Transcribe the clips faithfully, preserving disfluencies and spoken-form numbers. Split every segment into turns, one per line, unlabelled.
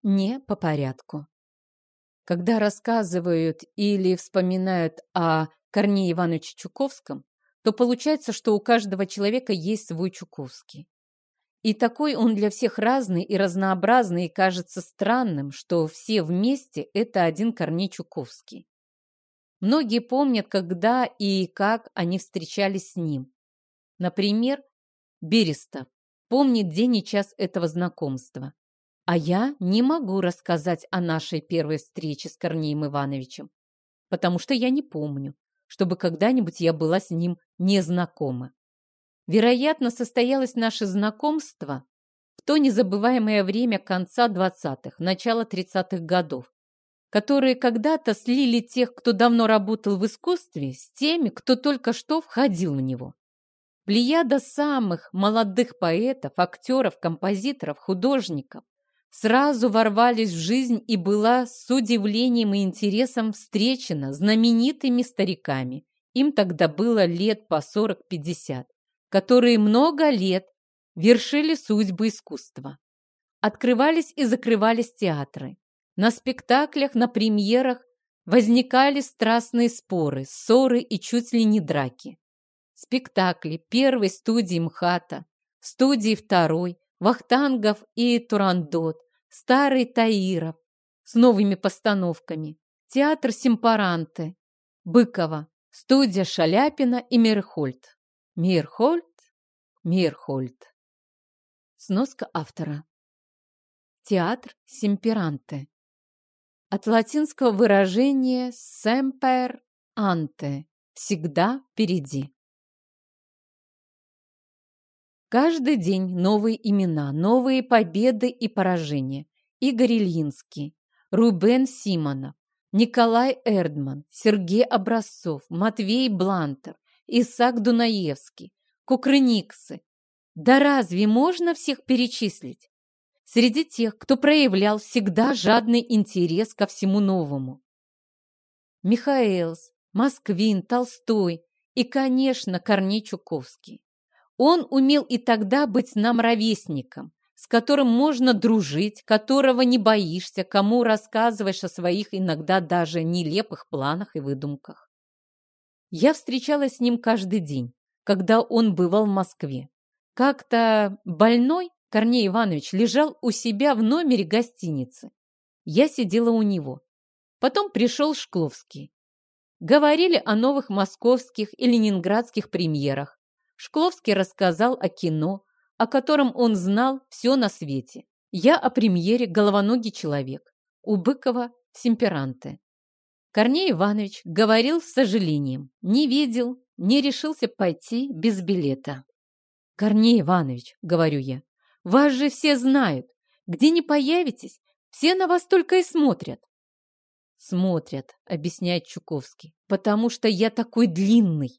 Не по порядку. Когда рассказывают или вспоминают о Корнее Ивановиче Чуковском, то получается, что у каждого человека есть свой Чуковский. И такой он для всех разный и разнообразный, и кажется странным, что все вместе – это один Корней Чуковский. Многие помнят, когда и как они встречались с ним. Например, Берестов помнит день и час этого знакомства. А я не могу рассказать о нашей первой встрече с Корнеем Ивановичем, потому что я не помню, чтобы когда-нибудь я была с ним не знакома. Вероятно, состоялось наше знакомство в то незабываемое время конца двадцатых, начала тридцатых годов, которые когда-то слили тех, кто давно работал в искусстве, с теми, кто только что входил в него. Плеяда самых молодых поэтов, актеров, композиторов, художников сразу ворвались в жизнь и была с удивлением и интересом встречена знаменитыми стариками. Им тогда было лет по сорок-пятьдесят, которые много лет вершили судьбы искусства. Открывались и закрывались театры. На спектаклях, на премьерах возникали страстные споры, ссоры и чуть ли не драки. Спектакли первой студии МХАТа, студии второй, Вахтангов и Турандот, Старый Таиров с новыми постановками, театр Симпаранте, Быкова, студия Шаляпина и Мейерхольд. Мейерхольд, Мейерхольд. Сноска автора. Театр Симпаранте. От латинского выражения «semper ante» – «всегда впереди». Каждый день новые имена, новые победы и поражения. Игорь Ильинский, Рубен Симонов, Николай Эрдман, Сергей Образцов, Матвей Блантер, Исаак Дунаевский, Кукрыниксы. Да разве можно всех перечислить? Среди тех, кто проявлял всегда жадный интерес ко всему новому. Михаэлс, Москвин, Толстой и, конечно, Корней Чуковский. Он умел и тогда быть нам ровесником, с которым можно дружить, которого не боишься, кому рассказываешь о своих иногда даже нелепых планах и выдумках. Я встречалась с ним каждый день, когда он бывал в Москве. Как-то больной Корней Иванович лежал у себя в номере гостиницы. Я сидела у него. Потом пришел Шкловский. Говорили о новых московских и ленинградских премьерах. Шкловский рассказал о кино, о котором он знал все на свете. Я о премьере «Головоногий человек» у Быкова в Симпаранте. Корней Иванович говорил с сожалением. Не видел, не решился пойти без билета. «Корней Иванович, — говорю я, — вас же все знают. Где не появитесь, все на вас только и смотрят». «Смотрят, — объясняет Чуковский, — потому что я такой длинный».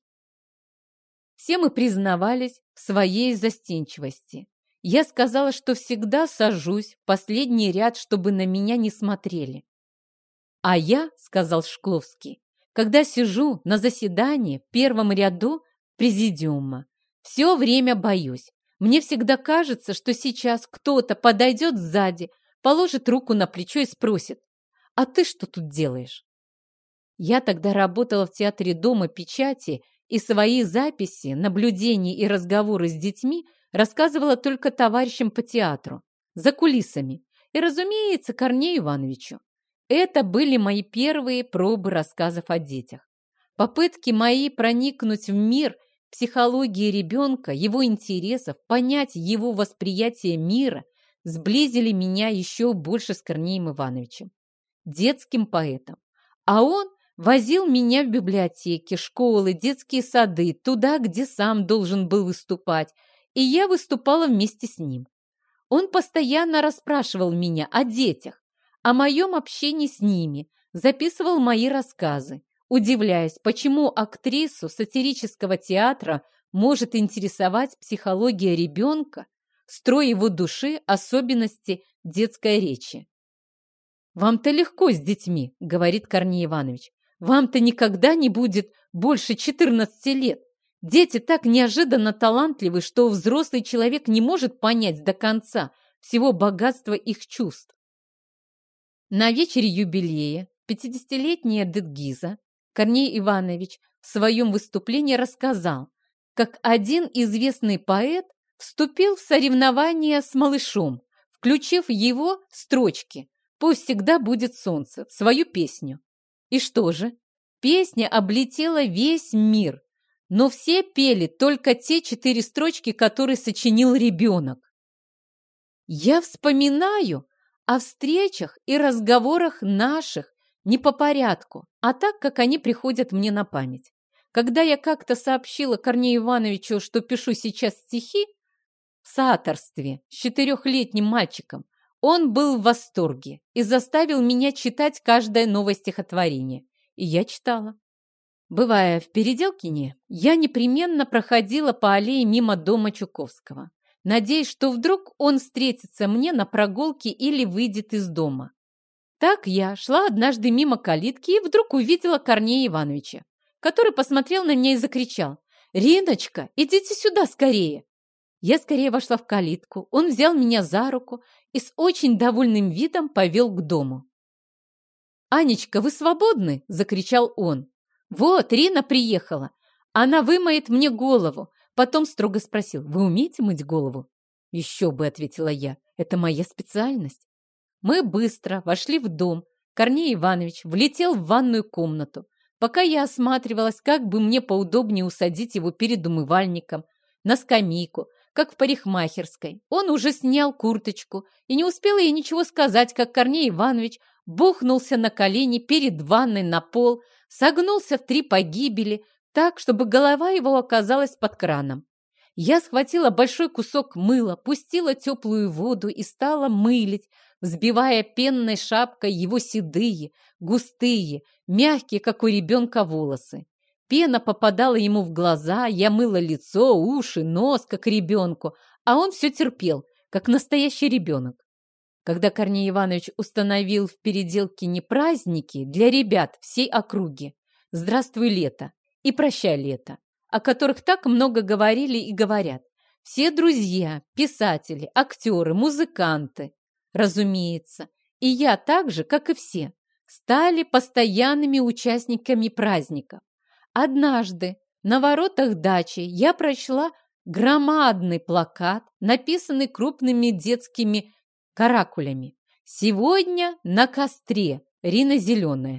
Все мы признавались в своей застенчивости. Я сказала, что всегда сажусь в последний ряд, чтобы на меня не смотрели. «А я, — сказал Шкловский, — когда сижу на заседании в первом ряду президиума, все время боюсь. Мне всегда кажется, что сейчас кто-то подойдет сзади, положит руку на плечо и спросит: «А ты что тут делаешь?» Я тогда работала в театре Дома печати, и свои записи, наблюдения и разговоры с детьми рассказывала только товарищам по театру, за кулисами, и, разумеется, Корнею Ивановичу. Это были мои первые пробы рассказов о детях. Попытки мои проникнуть в мир психологии ребенка, его интересов, понять его восприятие мира, сблизили меня еще больше с Корнеем Ивановичем, детским поэтом. А он возил меня в библиотеки, школы, детские сады, туда, где сам должен был выступать, и я выступала вместе с ним. Он постоянно расспрашивал меня о детях, о моем общении с ними, записывал мои рассказы, удивляясь, почему актрису сатирического театра может интересовать психология ребенка, строй его души, особенности детской речи. «Вам-то легко с детьми, — говорит Корней Иванович. Вам-то никогда не будет больше четырнадцати лет. Дети так неожиданно талантливы, что взрослый человек не может понять до конца всего богатства их чувств. На вечере юбилея пятидесятилетняя Дедгиза Корней Иванович в своем выступлении рассказал, как один известный поэт вступил в соревнование с малышом, включив его строчки «Пусть всегда будет солнце» в свою песню. И что же? Песня облетела весь мир, но все пели только те четыре строчки, которые сочинил ребенок. Я вспоминаю о встречах и разговорах наших не по порядку, а так, как они приходят мне на память. Когда я как-то сообщила Корнею Ивановичу, что пишу сейчас стихи в соавторстве с четырехлетним мальчиком, он был в восторге и заставил меня читать каждое новое стихотворение. И я читала. Бывая в Переделкине, я непременно проходила по аллее мимо дома Чуковского, надеясь, что вдруг он встретится мне на прогулке или выйдет из дома. Так я шла однажды мимо калитки и вдруг увидела Корнея Ивановича, который посмотрел на меня и закричал: «Риночка, идите сюда скорее!» Я скорее вошла в калитку, он взял меня за руку и с очень довольным видом повел к дому. «Анечка, вы свободны?» – закричал он. «Вот, Рина приехала. Она вымоет мне голову». Потом строго спросил: «Вы умеете мыть голову?» «Еще бы», – ответила я, – «это моя специальность». Мы быстро вошли в дом. Корней Иванович влетел в ванную комнату. Пока я осматривалась, как бы мне поудобнее усадить его перед умывальником, на скамейку, как в парикмахерской, он уже снял курточку, и не успела я ничего сказать, как Корней Иванович бухнулся на колени перед ванной на пол, согнулся в три погибели, так, чтобы голова его оказалась под краном. Я схватила большой кусок мыла, пустила теплую воду и стала мылить, взбивая пенной шапкой его седые, густые, мягкие, как у ребенка, волосы. Пена попадала ему в глаза, я мыла лицо, уши, нос, как ребенку, а он все терпел, как настоящий ребенок. Когда Корней Иванович установил в Переделкине праздники для ребят всей округи «Здравствуй, лето» и «Прощай, лето», о которых так много говорили и говорят, все друзья, писатели, актеры, музыканты, разумеется, и я так же, как и все, стали постоянными участниками праздников. Однажды на воротах дачи я прочла громадный плакат, написанный крупными детскими каракулями: «Сегодня на костре Рина Зеленая».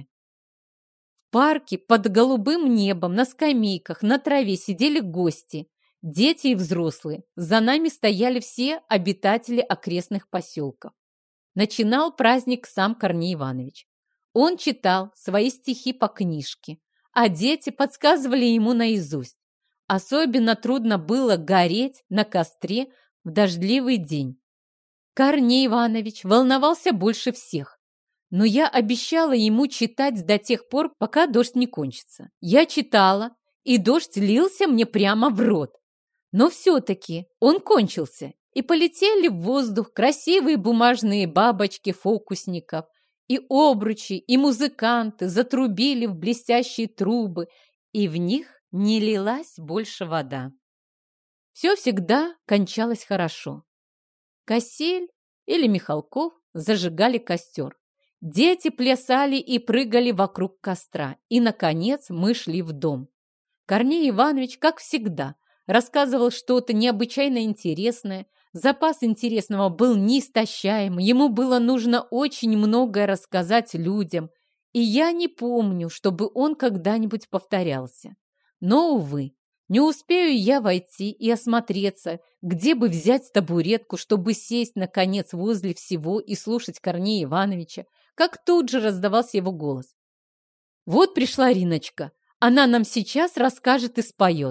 В парке под голубым небом, на скамейках, на траве сидели гости, дети и взрослые. За нами стояли все обитатели окрестных поселков. Начинал праздник сам Корней Иванович. Он читал свои стихи по книжке, а дети подсказывали ему наизусть. Особенно трудно было гореть на костре в дождливый день. Корней Иванович волновался больше всех, но я обещала ему читать до тех пор, пока дождь не кончится. Я читала, и дождь лился мне прямо в рот. Но все-таки он кончился, и полетели в воздух красивые бумажные бабочки фокусников, и обручи, и музыканты затрубили в блестящие трубы, и в них не лилась больше вода. Все всегда кончалось хорошо. Коссель или Михалков зажигали костер. Дети плясали и прыгали вокруг костра, и, наконец, мы шли в дом. Корней Иванович, как всегда, рассказывал что-то необычайно интересное. Запас интересного был неистощаем, ему было нужно очень многое рассказать людям, и я не помню, чтобы он когда-нибудь повторялся. Но, увы, не успею я войти и осмотреться, где бы взять табуретку, чтобы сесть, наконец, возле всего и слушать Корнея Ивановича, как тут же раздавался его голос. «Вот пришла Риночка, она нам сейчас расскажет и споет».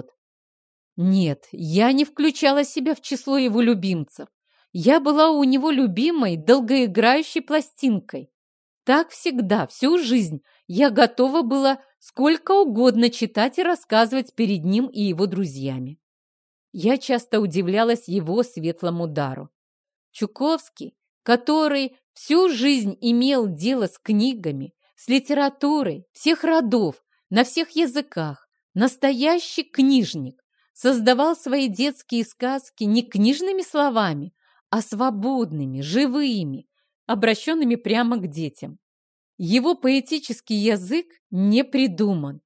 Нет, я не включала себя в число его любимцев. Я была у него любимой, долгоиграющей пластинкой. Так всегда, всю жизнь я готова была сколько угодно читать и рассказывать перед ним и его друзьями. Я часто удивлялась его светлому дару. Чуковский, который всю жизнь имел дело с книгами, с литературой всех родов, на всех языках, настоящий книжник, создавал свои детские сказки не книжными словами, а свободными, живыми, обращенными прямо к детям. Его поэтический язык не придуман.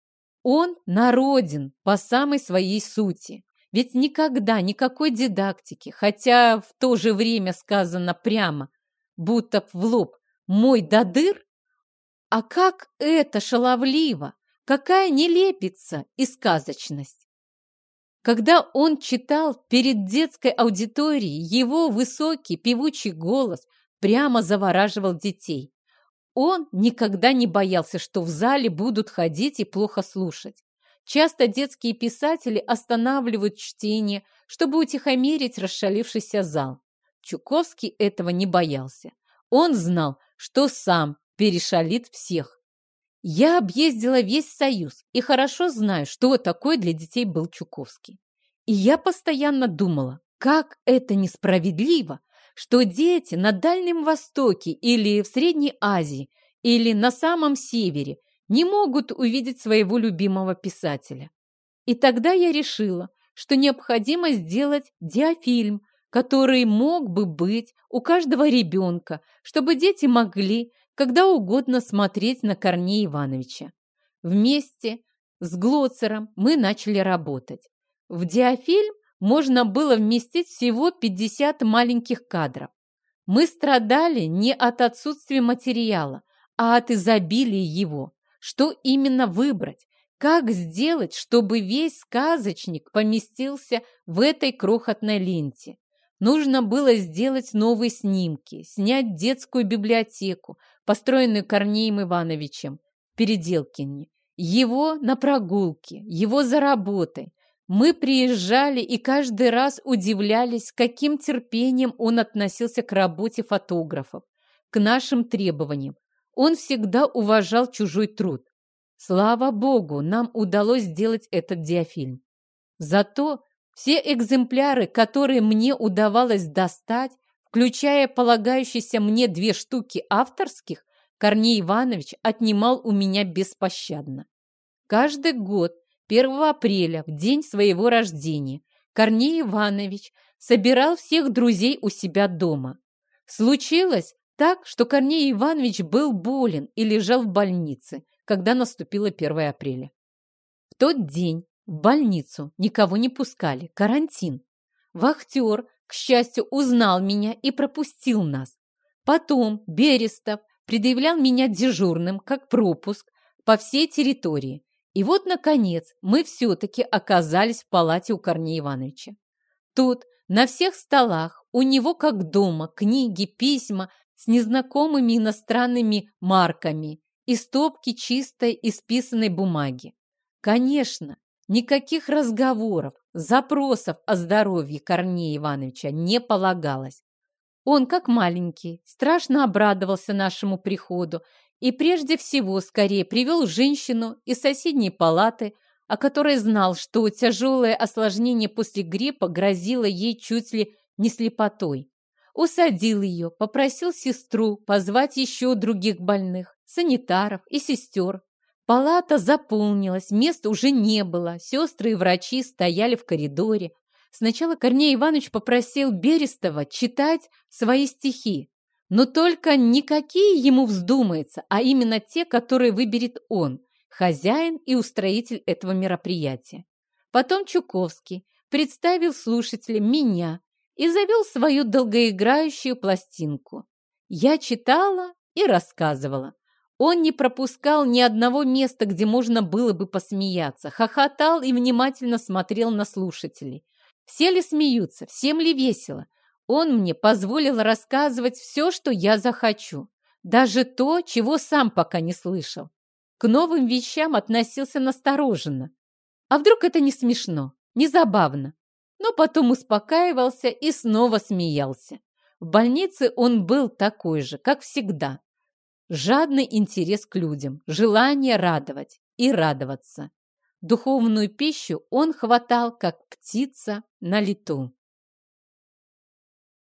Он народен по самой своей сути. Ведь никогда никакой дидактики, хотя в то же время сказано прямо, будто в лоб, мой да дыр. А как это шаловливо, какая нелепица и сказочность. Когда он читал перед детской аудиторией, его высокий певучий голос прямо завораживал детей. Он никогда не боялся, что в зале будут ходить и плохо слушать. Часто детские писатели останавливают чтение, чтобы утихомирить расшалившийся зал. Чуковский этого не боялся. Он знал, что сам перешалит всех. Я объездила весь Союз и хорошо знаю, что такое для детей был Чуковский. И я постоянно думала, как это несправедливо, что дети на Дальнем Востоке или в Средней Азии или на самом Севере не могут увидеть своего любимого писателя. И тогда я решила, что необходимо сделать диафильм, который мог бы быть у каждого ребенка, чтобы дети могли когда угодно смотреть на Корнея Ивановича. Вместе с Глоцером мы начали работать. В диафильм можно было вместить всего пятьдесят маленьких кадров. Мы страдали не от отсутствия материала, а от изобилия его. Что именно выбрать? Как сделать, чтобы весь сказочник поместился в этой крохотной ленте? Нужно было сделать новые снимки, снять детскую библиотеку, построенную Корнеем Ивановичем в Переделкине, его на прогулке, его за работой. Мы приезжали и каждый раз удивлялись, с каким терпением он относился к работе фотографов, к нашим требованиям. Он всегда уважал чужой труд. Слава Богу, нам удалось сделать этот диафильм. Зато все экземпляры, которые мне удавалось достать, включая полагающиеся мне две штуки авторских, Корней Иванович отнимал у меня беспощадно. Каждый год, первого апреля, в день своего рождения, Корней Иванович собирал всех друзей у себя дома. Случилось так, что Корней Иванович был болен и лежал в больнице, когда наступило первое апреля. В тот день в больницу никого не пускали, карантин. Вахтер, к счастью, узнал меня и пропустил нас. Потом Берестов предъявлял меня дежурным, как пропуск, по всей территории. И вот, наконец, мы все-таки оказались в палате у Корнея Ивановича. Тут на всех столах у него, как дома, книги, письма с незнакомыми иностранными марками и стопки чистой исписанной бумаги. Конечно, никаких разговоров, запросов о здоровье Корнея Ивановича не полагалось. Он, как маленький, страшно обрадовался нашему приходу и прежде всего скорее привел женщину из соседней палаты, о которой знал, что тяжелое осложнение после гриппа грозило ей чуть ли не слепотой. Усадил ее, попросил сестру позвать еще других больных, санитаров и сестер. Палата заполнилась, места уже не было, сестры и врачи стояли в коридоре. Сначала Корней Иванович попросил Берестова читать свои стихи, но только не какие ему вздумается, а именно те, которые выберет он, хозяин и устроитель этого мероприятия. Потом Чуковский представил слушателям меня и завел свою долгоиграющую пластинку. Я читала и рассказывала. Он не пропускал ни одного места, где можно было бы посмеяться, хохотал и внимательно смотрел на слушателей. Все ли смеются, всем ли весело? Он мне позволил рассказывать все, что я захочу, даже то, чего сам пока не слышал. К новым вещам относился настороженно. А вдруг это не смешно, не забавно? Но потом успокаивался и снова смеялся. В больнице он был такой же, как всегда. Жадный интерес к людям, желание радовать и радоваться. Духовную пищу он хватал, как птица на лету.